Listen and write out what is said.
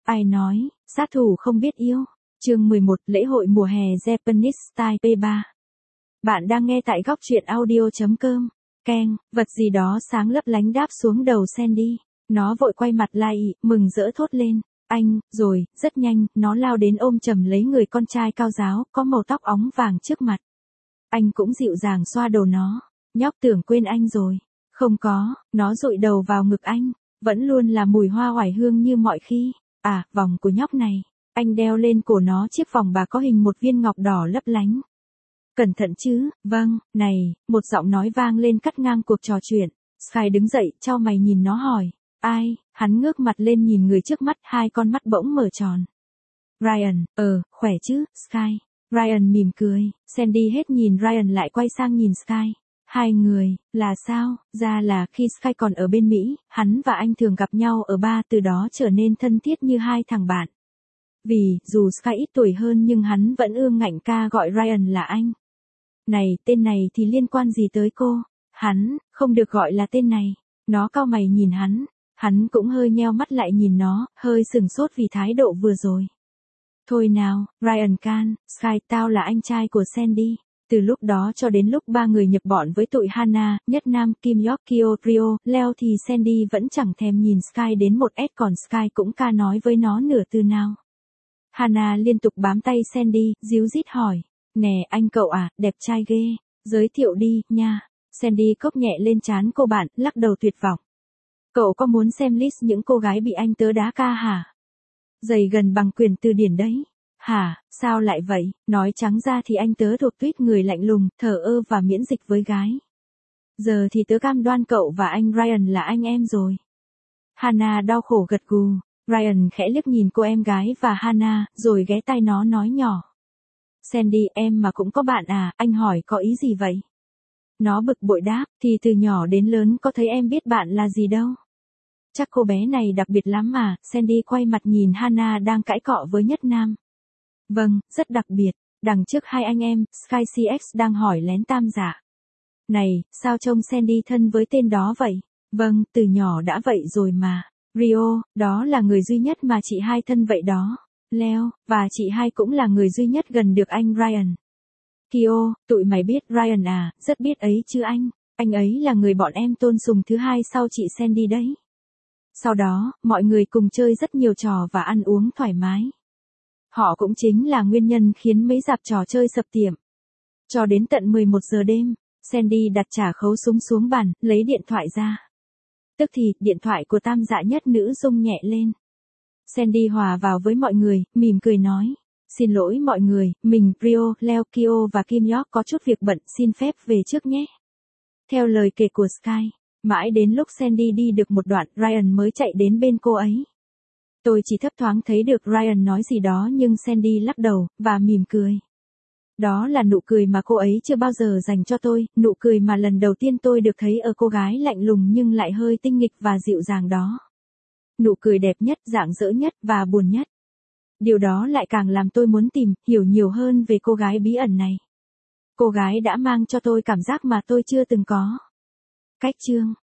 Ai nói, sát thủ không biết yêu. Chương 11, lễ hội mùa hè Japanese Style P3. Bạn đang nghe tại góc truyện audio.com. Keng, vật gì đó sáng lấp lánh đáp xuống đầu Sandy. Nó vội quay mặt lại, mừng rỡ thốt lên. Anh, rồi, rất nhanh, nó lao đến ôm chầm lấy người con trai cao ráo, có màu tóc óng vàng trước mặt. Anh cũng dịu dàng xoa đầu nó. Nhóc tưởng quên anh rồi. Không có, nó dụi đầu vào ngực anh. Vẫn luôn là mùi hoa oải hương như mọi khi. À, vòng của nhóc này. Anh đeo lên cổ nó chiếc vòng bạc có hình một viên ngọc đỏ lấp lánh. Cẩn thận chứ, vâng, này, một giọng nói vang lên cắt ngang cuộc trò chuyện. Sky đứng dậy, chau mày nhìn nó hỏi. Ai, hắn ngước mặt lên nhìn người trước mắt, hai con mắt bỗng mở tròn. Ryan, khỏe chứ, Sky. Ryan mỉm cười, Sandy hết nhìn Ryan lại quay sang nhìn Sky. Hai người, là sao, ra là khi Sky còn ở bên Mỹ, hắn và anh thường gặp nhau ở bar, từ đó trở nên thân thiết như hai thằng bạn. Vì, dù Sky ít tuổi hơn nhưng hắn vẫn ương ngạnh ca gọi Ryan là anh. Này, tên này thì liên quan gì tới cô? Hắn, không được gọi là tên này. Nó cau mày nhìn hắn cũng hơi nheo mắt lại nhìn nó, hơi sừng sốt vì thái độ vừa rồi. Thôi nào, Ryan can, Sky, tao là anh trai của Sandy. Từ lúc đó cho đến lúc ba người nhập bọn với tụi Hana, Nhất Nam, Kim York, Kyo, Rio, Leo thì Sandy vẫn chẳng thèm nhìn Sky đến một S, còn Sky cũng ca nói với nó nửa từ nào. Hana liên tục bám tay Sandy, díu dít hỏi. Nè anh cậu à, đẹp trai ghê, giới thiệu đi, nha. Sandy cốc nhẹ lên trán cô bạn, lắc đầu tuyệt vọng. Cậu có muốn xem list những cô gái bị anh tớ đá ca hả? Dày gần bằng quyển từ điển đấy. Hả, sao lại vậy? Nói trắng ra thì anh tớ thuộc tuýp người lạnh lùng, thờ ơ và miễn dịch với gái. Giờ thì tớ cam đoan cậu và anh Ryan là anh em rồi. Hana đau khổ gật gù. Ryan khẽ liếc nhìn cô em gái và Hana, rồi ghé tai nó nói nhỏ. Sandy, em mà cũng có bạn à, anh hỏi có ý gì vậy? Nó bực bội đáp, thì từ nhỏ đến lớn có thấy em biết bạn là gì đâu. Chắc cô bé này đặc biệt lắm mà, Sandy quay mặt nhìn Hana đang cãi cọ với Nhất Nam. Vâng, rất đặc biệt, đằng trước hai anh em, Sky CX đang hỏi lén Tam Dạ. Này, sao trông Sandy thân với tên đó vậy? Vâng, từ nhỏ đã vậy rồi mà. Rio, đó là người duy nhất mà chị hai thân vậy đó. Leo, và chị hai cũng là người duy nhất gần được anh Ryan. Kyo, tụi mày biết Ryan à, rất biết ấy chứ anh ấy là người bọn em tôn sùng thứ hai sau chị Sandy đấy. Sau đó, mọi người cùng chơi rất nhiều trò và ăn uống thoải mái. Họ cũng chính là nguyên nhân khiến mấy rạp trò chơi sập tiệm. Cho đến tận 11 giờ đêm, Sandy đặt trả khấu súng xuống bàn, lấy điện thoại ra. Tức thì, điện thoại của Tam Dạ Nhất nữ rung nhẹ lên. Sandy hòa vào với mọi người, mỉm cười nói. Xin lỗi mọi người, mình, Rio, Leo, Kyo và Kim York có chút việc bận, xin phép về trước nhé. Theo lời kể của Sky, mãi đến lúc Sandy đi được một đoạn, Ryan mới chạy đến bên cô ấy. Tôi chỉ thấp thoáng thấy được Ryan nói gì đó nhưng Sandy lắc đầu, và mỉm cười. Đó là nụ cười mà cô ấy chưa bao giờ dành cho tôi, nụ cười mà lần đầu tiên tôi được thấy ở cô gái lạnh lùng nhưng lại hơi tinh nghịch và dịu dàng đó. Nụ cười đẹp nhất, rạng rỡ nhất và buồn nhất. Điều đó lại càng làm tôi muốn tìm, hiểu nhiều hơn về cô gái bí ẩn này. Cô gái đã mang cho tôi cảm giác mà tôi chưa từng có. Cách chương